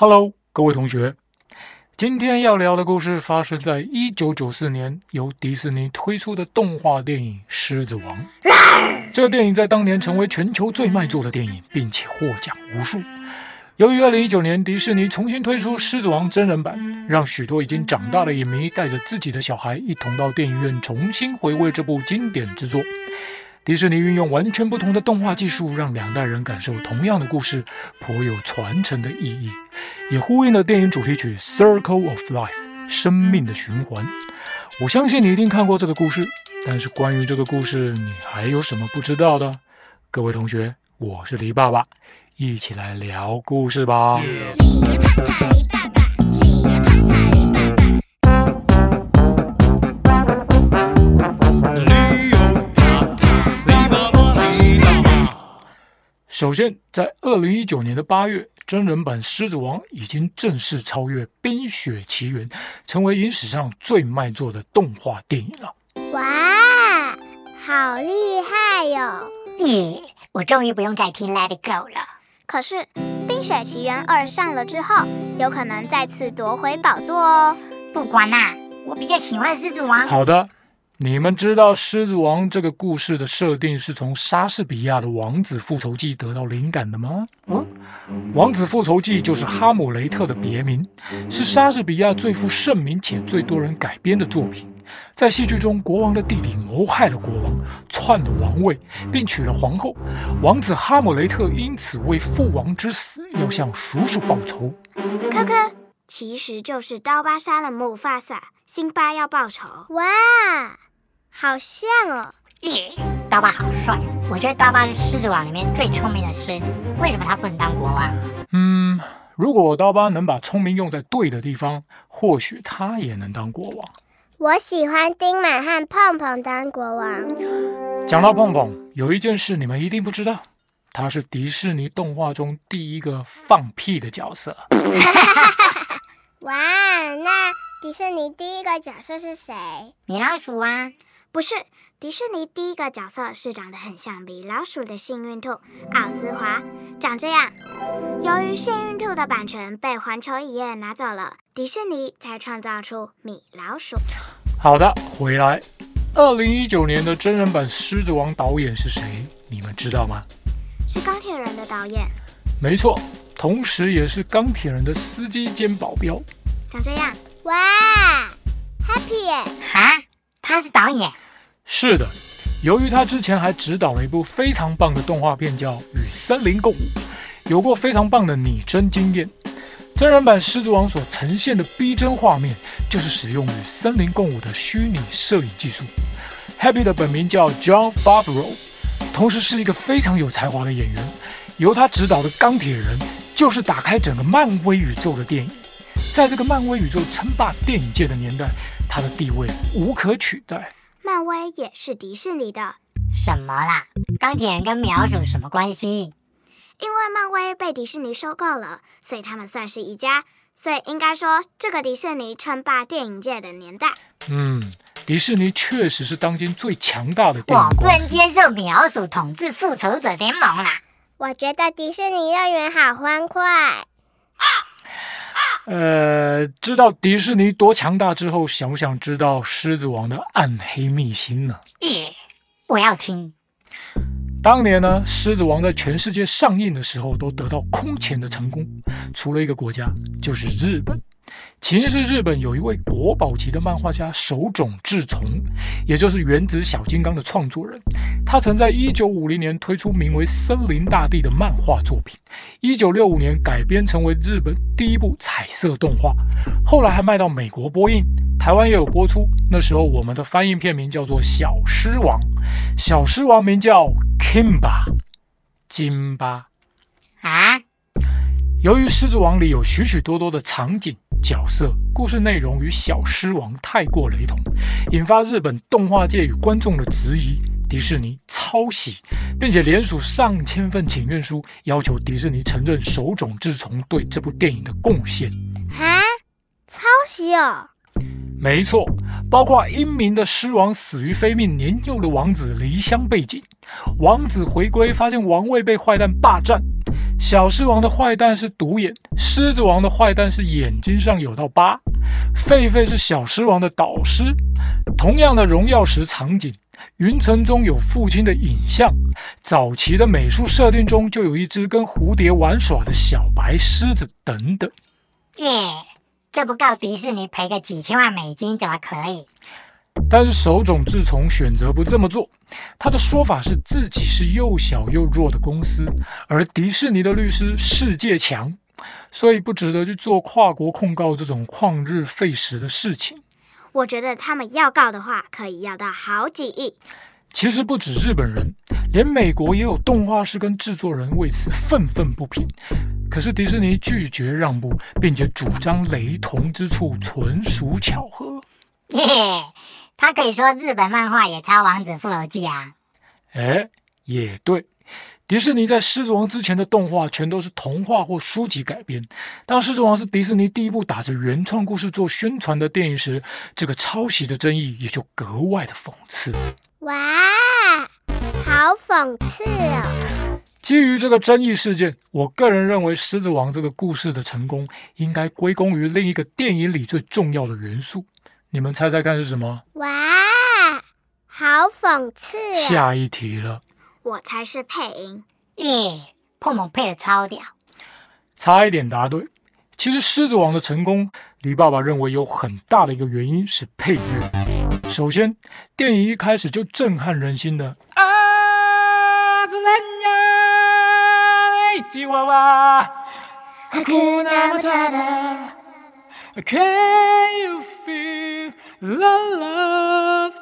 Hello， 各位同学，今天要聊的故事发生在1994年，由迪士尼推出的动画电影《狮子王》。这个电影在当年成为全球最卖座的电影，并且获奖无数。由于2019年迪士尼重新推出《狮子王》真人版，让许多已经长大的影迷带着自己的小孩一同到电影院重新回味这部经典之作。迪士尼运用完全不同的动画技术，让两代人感受同样的故事，颇有传承的意义，也呼应了电影主题曲 Circle of Life 生命的循环。我相信你一定看过这个故事，但是关于这个故事你还有什么不知道的？各位同学，我是黎爸爸，一起来聊故事吧。首先，在2019年的8月，真人版《狮子王》已经正式超越《冰雪奇缘》，成为影史上最卖座的动画电影了。 哇，好厉害哟！ 我终于不用再听 Let It Go 了。 可是《冰雪奇缘2》上了之后，有可能再次夺回宝座哦。 不管啦，我比较喜欢狮子王。 好的。你们知道《狮子王》这个故事的设定是从莎士比亚的《王子复仇记》得到灵感的吗？王子复仇记》就是哈姆雷特的别名，是莎士比亚最负盛名且最多人改编的作品。在戏剧中，国王的弟弟谋害了国王，篡了王位，并娶了皇后。王子哈姆雷特因此为父王之死要向叔叔报仇。 科科，其实就是刀疤杀了姆法萨，辛巴要报仇。哇！好像哦！ 刀疤好帅，我觉得刀疤是狮子王里面最聪明的狮子，为什么他不能当国王？ 如果刀疤能把聪明用在对的地方，或许他也能当国王。 我喜欢丁满和碰碰当国王。 讲到碰碰，有一件事你们一定不知道，他是迪士尼动画中第一个放屁的角色。 哇，那迪士尼第一个角色是谁？ 米老鼠啊？ 不是，迪士尼第一个角色是长得很像米老鼠的幸运兔奥斯华，长这样。由于幸运兔的版权被环球影业拿走了，迪士尼才创造出米老鼠。 好的，回来。2019年的真人版《狮子王》导演是谁？你们知道吗？ 是钢铁人的导演。 没错，同时也是钢铁人的司机兼保镖。 长这样。哇 ，Happy 耶！ 哈，他是导演？ 是的，由于他之前还执导了一部非常棒的动画片叫《与森林共舞》，有过非常棒的拟真经验。真人版《狮子王》所呈现的逼真画面，就是使用与森林共舞的虚拟摄影技术。Happy 的本名叫 Jon Favreau， 同时是一个非常有才华的演员。由他执导的《钢铁人》就是打开整个漫威宇宙的电影。在这个漫威宇宙称霸电影界的年代，他的地位无可取代。 漫威也是迪士尼的。 什么啦？钢铁人跟米老鼠什么关系？ 因为漫威被迪士尼收购了，所以他们算是一家。所以应该说，这个迪士尼称霸电影界的年代。 迪士尼确实是当今最强大的电影公司。 我不能接受米老鼠统治复仇者联盟啦。 我觉得迪士尼乐园好欢快。 知道迪士尼多强大之后，想不想知道《狮子王》的暗黑秘辛呢？ 我要听。 当年呢，《狮子王》在全世界上映的时候都得到空前的成功，除了一个国家，就是日本。起因是日本有一位国宝级的漫画家手冢治虫，也就是原子小金刚的创作人。他曾在1950年推出名为《森林大帝》的漫画作品，1965年改编成为日本第一部彩色动画，后来还卖到美国播映，台湾也有播出。那时候我们的翻译片名叫做《小狮王》，小狮王名叫 Kimba 金巴啊。 由于《狮子王》里有许许多多的场景、角色、故事内容与《小狮王》太过雷同，引发日本动画界与观众的质疑，迪士尼抄袭，并且联署上千份请愿书，要求迪士尼承认手冢治虫对这部电影的贡献。 哈？抄袭哦？ 没错，包括英明的狮王死于非命，年幼的王子离乡背井，王子回归发现王位被坏蛋霸占， 小狮王的坏蛋是独眼，狮子王的坏蛋是眼睛上有道疤。狒狒是小狮王的导师。同样的荣耀石场景，云层中有父亲的影像。早期的美术设定中就有一只跟蝴蝶玩耍的小白狮子等等。 这不告迪士尼赔个几千万美金怎么可以？ 但是手冢治虫选择不这么做，他的说法是自己是又小又弱的公司，而迪士尼的律师世界强，所以不值得去做跨国控告这种旷日费时的事情。 我觉得他们要告的话，可以要到好几亿。 其实不止日本人，连美国也有动画师跟制作人为此愤愤不平。可是迪士尼拒绝让步，并且主张雷同之处纯属巧合。 他可以说日本漫画也抄《王子复仇记》啊。 也对。迪士尼在狮子王之前的动画全都是童话或书籍改编。当狮子王是迪士尼第一部打着原创故事做宣传的电影时，这个抄袭的争议也就格外的讽刺。 哇，好讽刺哦！ 基于这个争议事件，我个人认为狮子王这个故事的成功应该归功于另一个电影里最重要的元素。你们猜猜看是什么？ 哇，好讽刺哦！ 下一题了。 我猜是配音。 碰碰配的超屌。 差一点答对。其实狮子王的成功，黎爸爸认为有很大的一个原因是配乐。首先，电影一开始就震撼人心的吉娃娃 Hakuna Matata Can you feel the love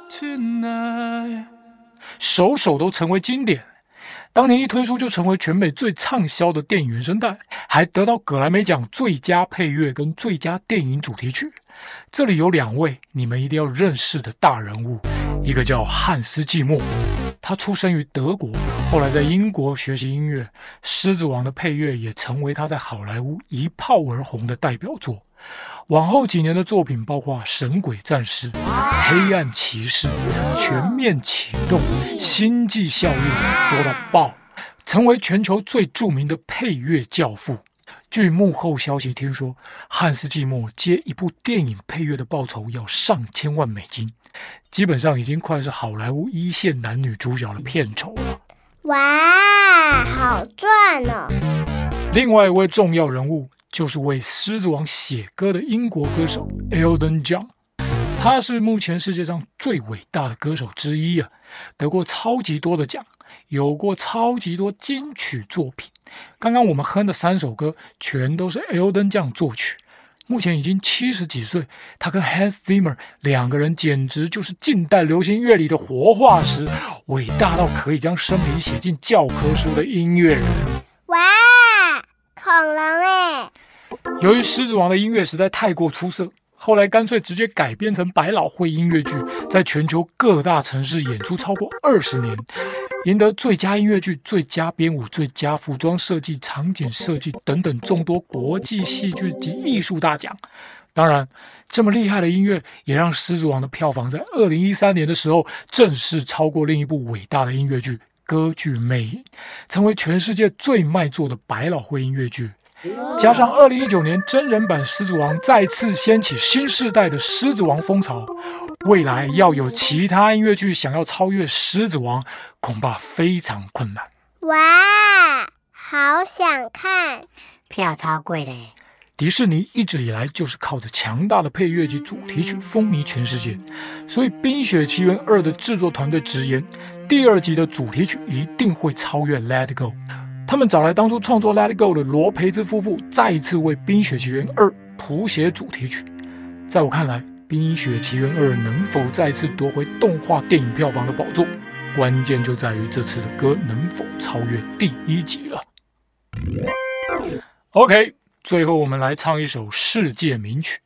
tonight 首首都成为经典。当年一推出就成为全美最畅销的电影原声带，还得到葛莱美奖最佳配乐跟最佳电影主题曲。这里有两位你们一定要认识的大人物，一个叫汉斯季默，他出生于德国，后来在英国学习音乐，《狮子王》的配乐也成为他在好莱坞一炮而红的代表作。往后几年的作品包括《神鬼战士》、《黑暗骑士》、《全面启动》、《星际效应》，多到爆，成为全球最著名的配乐教父。据幕后消息听说，汉斯季默接一部电影配乐的报酬要上千万美金，基本上已经快是好莱坞一线男女主角的片酬了。 哇，好赚哦！ 另外一位重要人物就是为狮子王写歌的英国歌手 Elton John， 他是目前世界上最伟大的歌手之一啊，得过超级多的奖，有过超级多金曲作品。刚刚我们哼的3首歌全都是 Elton John 作曲，目前已经70几岁，他跟 Hans Zimmer 两个人简直就是近代流行乐里的活化石，伟大到可以将生平写进教科书的音乐人。 哇，恐龙耶！ 由于狮子王的音乐实在太过出色，后来干脆直接改编成百老汇音乐剧，在全球各大城市演出超过20年，赢得最佳音乐剧、最佳编舞、最佳服装设计、场景设计等等众多国际戏剧及艺术大奖。当然，这么厉害的音乐也让狮子王的票房在2013年的时候正式超过另一部伟大的音乐剧《歌剧魅影》，成为全世界最卖座的百老汇音乐剧。加上2019年真人版《狮子王》再次掀起新世代的《狮子王》风潮，未来要有其他音乐剧想要超越《狮子王》，恐怕非常困难。 哇，好想看！ 票超贵的耶。 迪士尼一直以来就是靠着强大的配乐及主题曲风靡全世界，所以《冰雪奇缘2》的制作团队直言，第2集的主题曲一定会超越《Let It Go》。他们找来当初创作《Let It Go》的罗培兹夫妇，再一次为《冰雪奇缘2》谱写主题曲。在我看来，《冰雪奇缘2》能否再次夺回动画电影票房的宝座，关键就在于这次的歌能否超越第1集了。OK， 最后我们来唱一首世界名曲。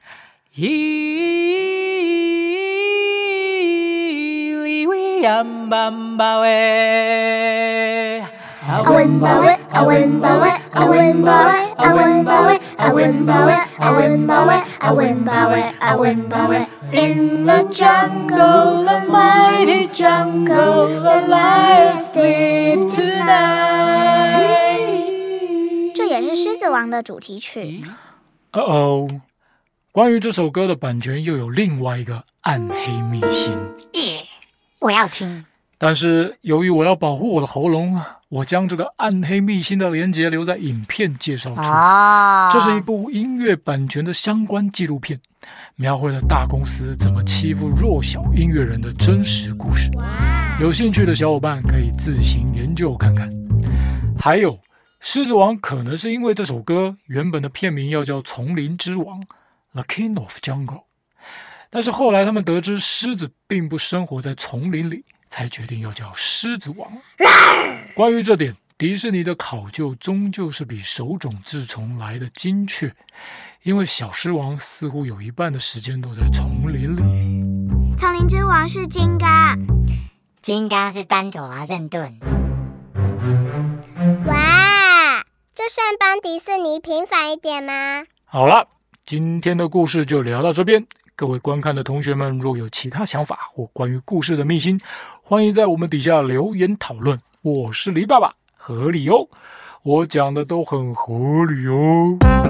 I win by it, I win by it, I win by it, I win by it, I win by it, I win by it, I win by it, I win by it. In the jungle, the mighty jungle, the lions sleep tonight. 也是《狮子王》的主题曲。 关于这首歌的版权又有另外一个暗黑秘辛。 我要听。 但是由于我要保护我的喉咙，我将这个暗黑秘辛的连结留在影片介绍处。这是一部音乐版权的相关纪录片，描绘了大公司怎么欺负弱小音乐人的真实故事。有兴趣的小伙伴可以自行研究看看。还有，狮子王可能是因为这首歌原本的片名要叫丛林之王 The King of Jungle， 但是后来他们得知狮子并不生活在丛林里，才决定要叫狮子王。关于这点，迪士尼的考究终究是比手冢治虫来的精确，因为小狮王似乎有一半的时间都在丛林里。 丛林之王是金刚， 金刚是丹佐华盛顿。 哇，这算帮迪士尼平反一点吗？ 好了，今天的故事就聊到这边。各位观看的同学们，若有其他想法或关于故事的秘辛，欢迎在我们底下留言讨论。我是黎爸爸，合理哦，我讲的都很合理哦。